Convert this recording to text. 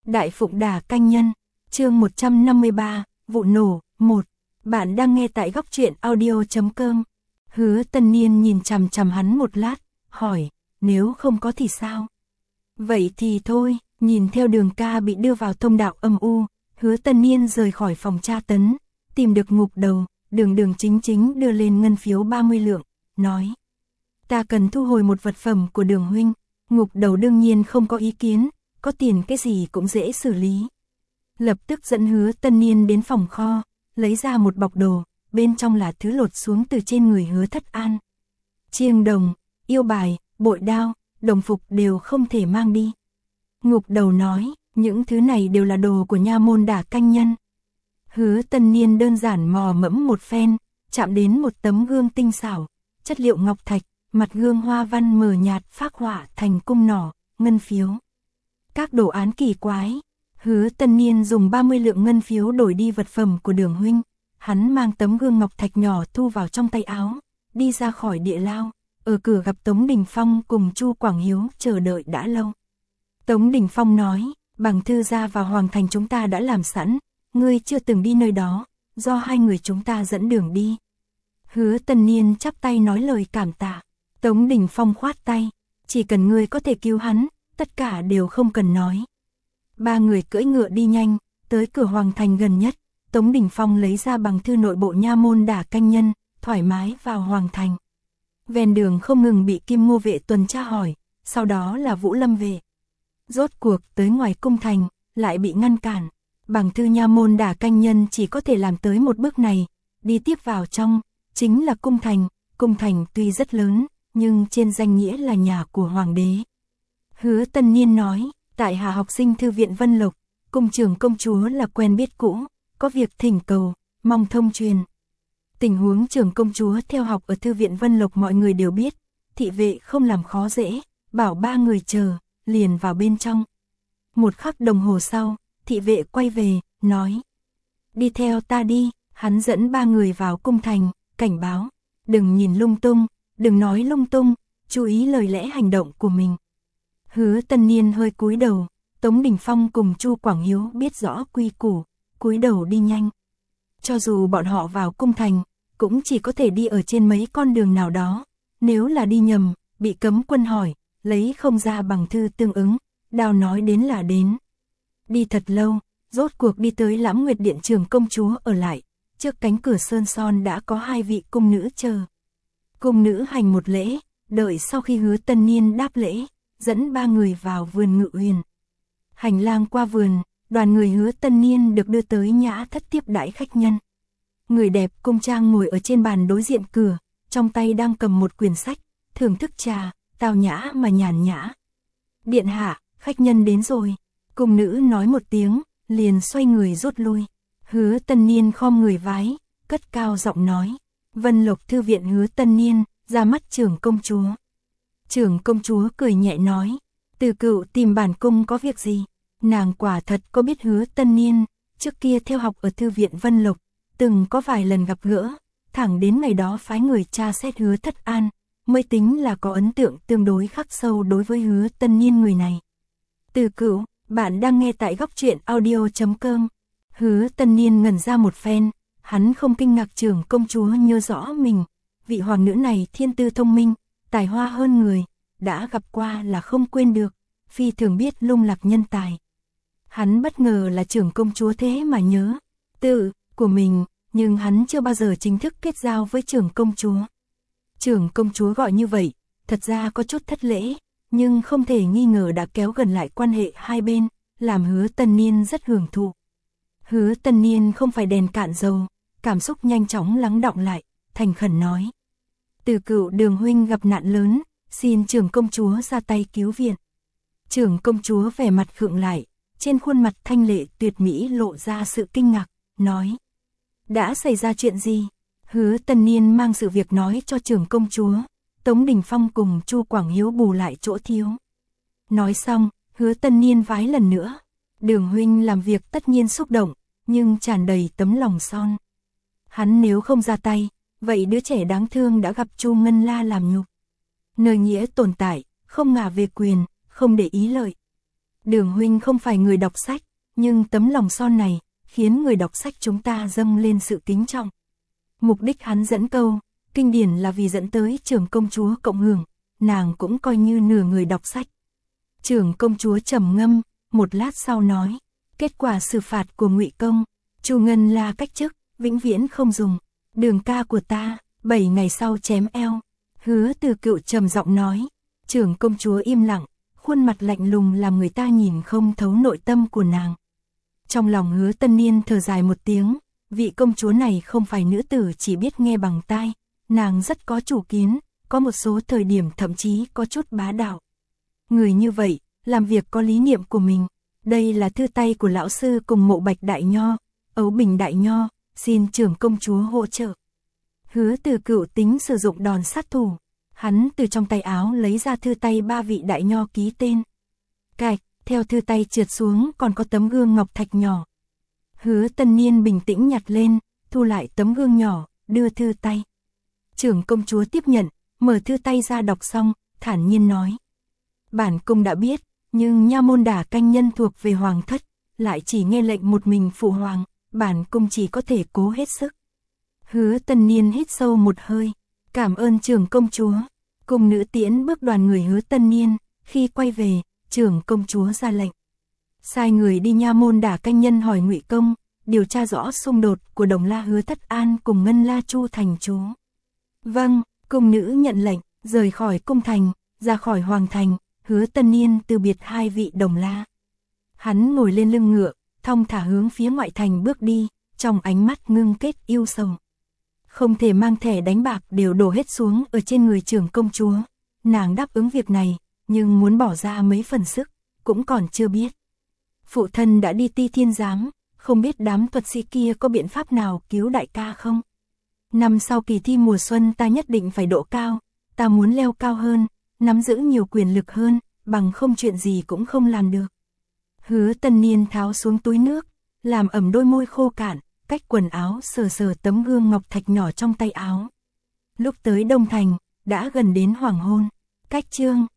Đại Phụng Đả Canh Nhân, chương 153, vụ nổ, 1. Bạn đang nghe tại góc truyện audio.com. Hứa Tân Niên nhìn chằm chằm hắn một lát, hỏi, nếu không có thì sao? Vậy thì thôi, nhìn theo Đường ca bị đưa vào thông đạo âm u, Hứa Tân Niên rời khỏi phòng tra tấn, tìm được Ngục Đầu, Đường chính đưa lên ngân phiếu 30 lượng, nói. Ta cần thu hồi một vật phẩm của Đường huynh. Ngục Đầu đương nhiên không có ý kiến, có tiền cái gì cũng dễ xử lý. Lập tức dẫn Hứa Tân Niên đến phòng kho, lấy ra một bọc đồ, bên trong là thứ lột xuống từ trên người Hứa Thất An. Chiêng đồng, yêu bài, bội đao, đồng phục đều không thể mang đi. Ngục Đầu nói, những thứ này đều là đồ của nha môn Đả Canh Nhân. Hứa Tân Niên đơn giản mò mẫm một phen, chạm đến một tấm gương tinh xảo, chất liệu ngọc thạch, mặt gương hoa văn mờ nhạt phác họa thành cung nỏ, ngân phiếu. Các đồ án kỳ quái. Hứa Tân Niên dùng 30 lượng ngân phiếu đổi đi vật phẩm của Đường huynh. Hắn mang tấm gương ngọc thạch nhỏ thu vào trong tay áo, đi ra khỏi địa lao. Ở cửa gặp Tống Đình Phong cùng Chu Quảng Hiếu chờ đợi đã lâu. Tống Đình Phong nói, bằng thư ra vào Hoàng Thành chúng ta đã làm sẵn, ngươi chưa từng đi nơi đó, do hai người chúng ta dẫn đường đi. Hứa Tân Niên chắp tay nói lời cảm tạ. Tống Đình Phong khoát tay, chỉ cần ngươi có thể cứu hắn, tất cả đều không cần nói. Ba người cưỡi ngựa đi nhanh, tới cửa Hoàng Thành gần nhất, Tống Đình Phong lấy ra bằng thư nội bộ nha môn Đả Canh Nhân, thoải mái vào Hoàng Thành. Ven đường không ngừng bị Kim Ngô vệ tuần tra hỏi, sau đó là Vũ Lâm vệ. Rốt cuộc tới ngoài cung thành, lại bị ngăn cản. Bằng thư nha môn Đả Canh Nhân chỉ có thể làm tới một bước này, đi tiếp vào trong, chính là cung thành. Cung thành tuy rất lớn, nhưng trên danh nghĩa là nhà của Hoàng đế. Hứa Tân Niên nói, tại hạ học sinh thư viện Vân Lộc, cung trưởng công chúa là quen biết cũ, có việc thỉnh cầu, mong thông truyền. Tình huống trưởng công chúa theo học ở thư viện Vân Lộc mọi người đều biết, thị vệ không làm khó dễ, bảo ba người chờ, liền vào bên trong. Một khắc đồng hồ sau, thị vệ quay về, nói, đi theo ta đi. Hắn dẫn ba người vào cung thành, cảnh báo, đừng nhìn lung tung, đừng nói lung tung, chú ý lời lẽ hành động của mình. Hứa Tân Niên hơi cúi đầu, Tống Đình Phong cùng Chu Quảng Hiếu biết rõ quy củ, cúi đầu đi nhanh. Cho dù bọn họ vào cung thành, cũng chỉ có thể đi ở trên mấy con đường nào đó, nếu là đi nhầm, bị cấm quân hỏi, lấy không ra bằng thư tương ứng, đào nói đến là đến. Đi thật lâu, rốt cuộc đi tới Lãm Nguyệt Điện trưởng công chúa ở lại, trước cánh cửa sơn son đã có hai vị cung nữ chờ. Cung nữ hành một lễ, đợi sau khi Hứa Tân Niên đáp lễ, dẫn ba người vào vườn Ngự Huyền. Hành lang qua vườn, đoàn người Hứa Tân Niên được đưa tới nhã thất tiếp đãi khách nhân. Người đẹp cung trang ngồi ở trên bàn đối diện cửa, trong tay đang cầm một quyển sách, thưởng thức trà, tao nhã mà nhàn nhã. Điện hạ, khách nhân đến rồi. Cung nữ nói một tiếng, liền xoay người rút lui. Hứa Tân Niên khom người vái, cất cao giọng nói, Vân Lộc thư viện Hứa Tân Niên, ra mắt trưởng công chúa. Trưởng công chúa cười nhẹ nói, Từ Cựu tìm bản cung có việc gì? Nàng quả thật có biết Hứa Tân Niên, trước kia theo học ở thư viện Vân Lộc, từng có vài lần gặp gỡ, thẳng đến ngày đó phái người tra xét Hứa Thất An, mới tính là có ấn tượng tương đối khắc sâu đối với Hứa Tân Niên người này. Từ Cựu, bạn đang nghe tại góc truyện audio.com. Hứa Tân Niên ngẩn ra một phen, hắn không kinh ngạc trưởng công chúa nhớ rõ mình, vị hoàng nữ này thiên tư thông minh, tài hoa hơn người, đã gặp qua là không quên được, phi thường biết lung lạc nhân tài. Hắn bất ngờ là trưởng công chúa thế mà nhớ tự của mình, nhưng hắn chưa bao giờ chính thức kết giao với trưởng công chúa. Trưởng công chúa gọi như vậy, thật ra có chút thất lễ, nhưng không thể nghi ngờ đã kéo gần lại quan hệ hai bên, làm Hứa Tân Niên rất hưởng thụ. Hứa Tân Niên không phải đèn cạn dầu, cảm xúc nhanh chóng lắng đọng lại, thành khẩn nói. Từ Cựu Đường huynh gặp nạn lớn, xin trưởng công chúa ra tay cứu viện. Trưởng công chúa vẻ mặt khựng lại, trên khuôn mặt thanh lệ tuyệt mỹ lộ ra sự kinh ngạc, nói. Đã xảy ra chuyện gì? Hứa Tân Niên mang sự việc nói cho trưởng công chúa, Tống Đình Phong cùng Chu Quảng Hiếu bù lại chỗ thiếu. Nói xong, Hứa Tân Niên vái lần nữa. Đường huynh làm việc tất nhiên xúc động, nhưng tràn đầy tấm lòng son. Hắn nếu không ra tay, vậy đứa trẻ đáng thương đã gặp Chu Ngân La làm nhục. Nơi nghĩa tồn tại, không ngả về quyền, không để ý lợi. Đường huynh không phải người đọc sách, nhưng tấm lòng son này, khiến người đọc sách chúng ta dâng lên sự kính trọng. Mục đích hắn dẫn câu, kinh điển là vì dẫn tới trưởng công chúa cộng hưởng, nàng cũng coi như nửa người đọc sách. Trưởng công chúa trầm ngâm, một lát sau nói, kết quả xử phạt của Ngụy Công, Chu Ngân La cách chức, vĩnh viễn không dùng. Đường ca của ta, 7 ngày sau chém eo. Hứa Từ Cựu trầm giọng nói. Trưởng công chúa im lặng, khuôn mặt lạnh lùng làm người ta nhìn không thấu nội tâm của nàng. Trong lòng Hứa Tân Niên thở dài một tiếng, vị công chúa này không phải nữ tử chỉ biết nghe bằng tai, nàng rất có chủ kiến, có một số thời điểm thậm chí có chút bá đạo. Người như vậy, làm việc có lý niệm của mình. Đây là thư tay của lão sư cùng Mộ Bạch đại nho, Ấu Bình đại nho, xin trưởng công chúa hỗ trợ. Hứa Từ Cựu tính sử dụng đòn sát thủ, hắn từ trong tay áo lấy ra thư tay 3 vị đại nho ký tên. Cạch, theo thư tay trượt xuống còn có tấm gương ngọc thạch nhỏ. Hứa Tân Niên bình tĩnh nhặt lên, thu lại tấm gương nhỏ, đưa thư tay. Trưởng công chúa tiếp nhận, mở thư tay ra đọc xong, thản nhiên nói. Bản cung đã biết, nhưng nha môn đả canh nhân thuộc về hoàng thất, lại chỉ nghe lệnh một mình phụ hoàng, bản cung chỉ có thể cố hết sức. Hứa Tân Niên hít sâu một hơi, cảm ơn trưởng công chúa. Cùng nữ tiễn bước đoàn người Hứa Tân Niên, khi quay về, trưởng công chúa ra lệnh. Sai người đi nha môn đả canh nhân hỏi Ngụy Công, điều tra rõ xung đột của Đồng La Hứa Thất An cùng Ngân La Chu thành chú. Vâng, cung nữ nhận lệnh, rời khỏi cung thành, ra khỏi hoàng thành, Hứa Tân Niên từ biệt 2 vị Đồng La. Hắn ngồi lên lưng ngựa, thong thả hướng phía ngoại thành bước đi, trong ánh mắt ngưng kết yêu sầu. Không thể mang thẻ đánh bạc đều đổ hết xuống ở trên người trưởng công chúa. Nàng đáp ứng việc này, nhưng muốn bỏ ra mấy phần sức, cũng còn chưa biết. Phụ thân đã đi Ti Thiên Giám, không biết đám thuật sĩ kia có biện pháp nào cứu đại ca không? Năm sau kỳ thi mùa xuân ta nhất định phải độ cao, ta muốn leo cao hơn, nắm giữ nhiều quyền lực hơn, bằng không chuyện gì cũng không làm được. Hứa Tân Niên tháo xuống túi nước, làm ẩm đôi môi khô cạn, cách quần áo sờ sờ tấm gương ngọc thạch nhỏ trong tay áo. Lúc tới Đông Thành, đã gần đến hoàng hôn, cách trương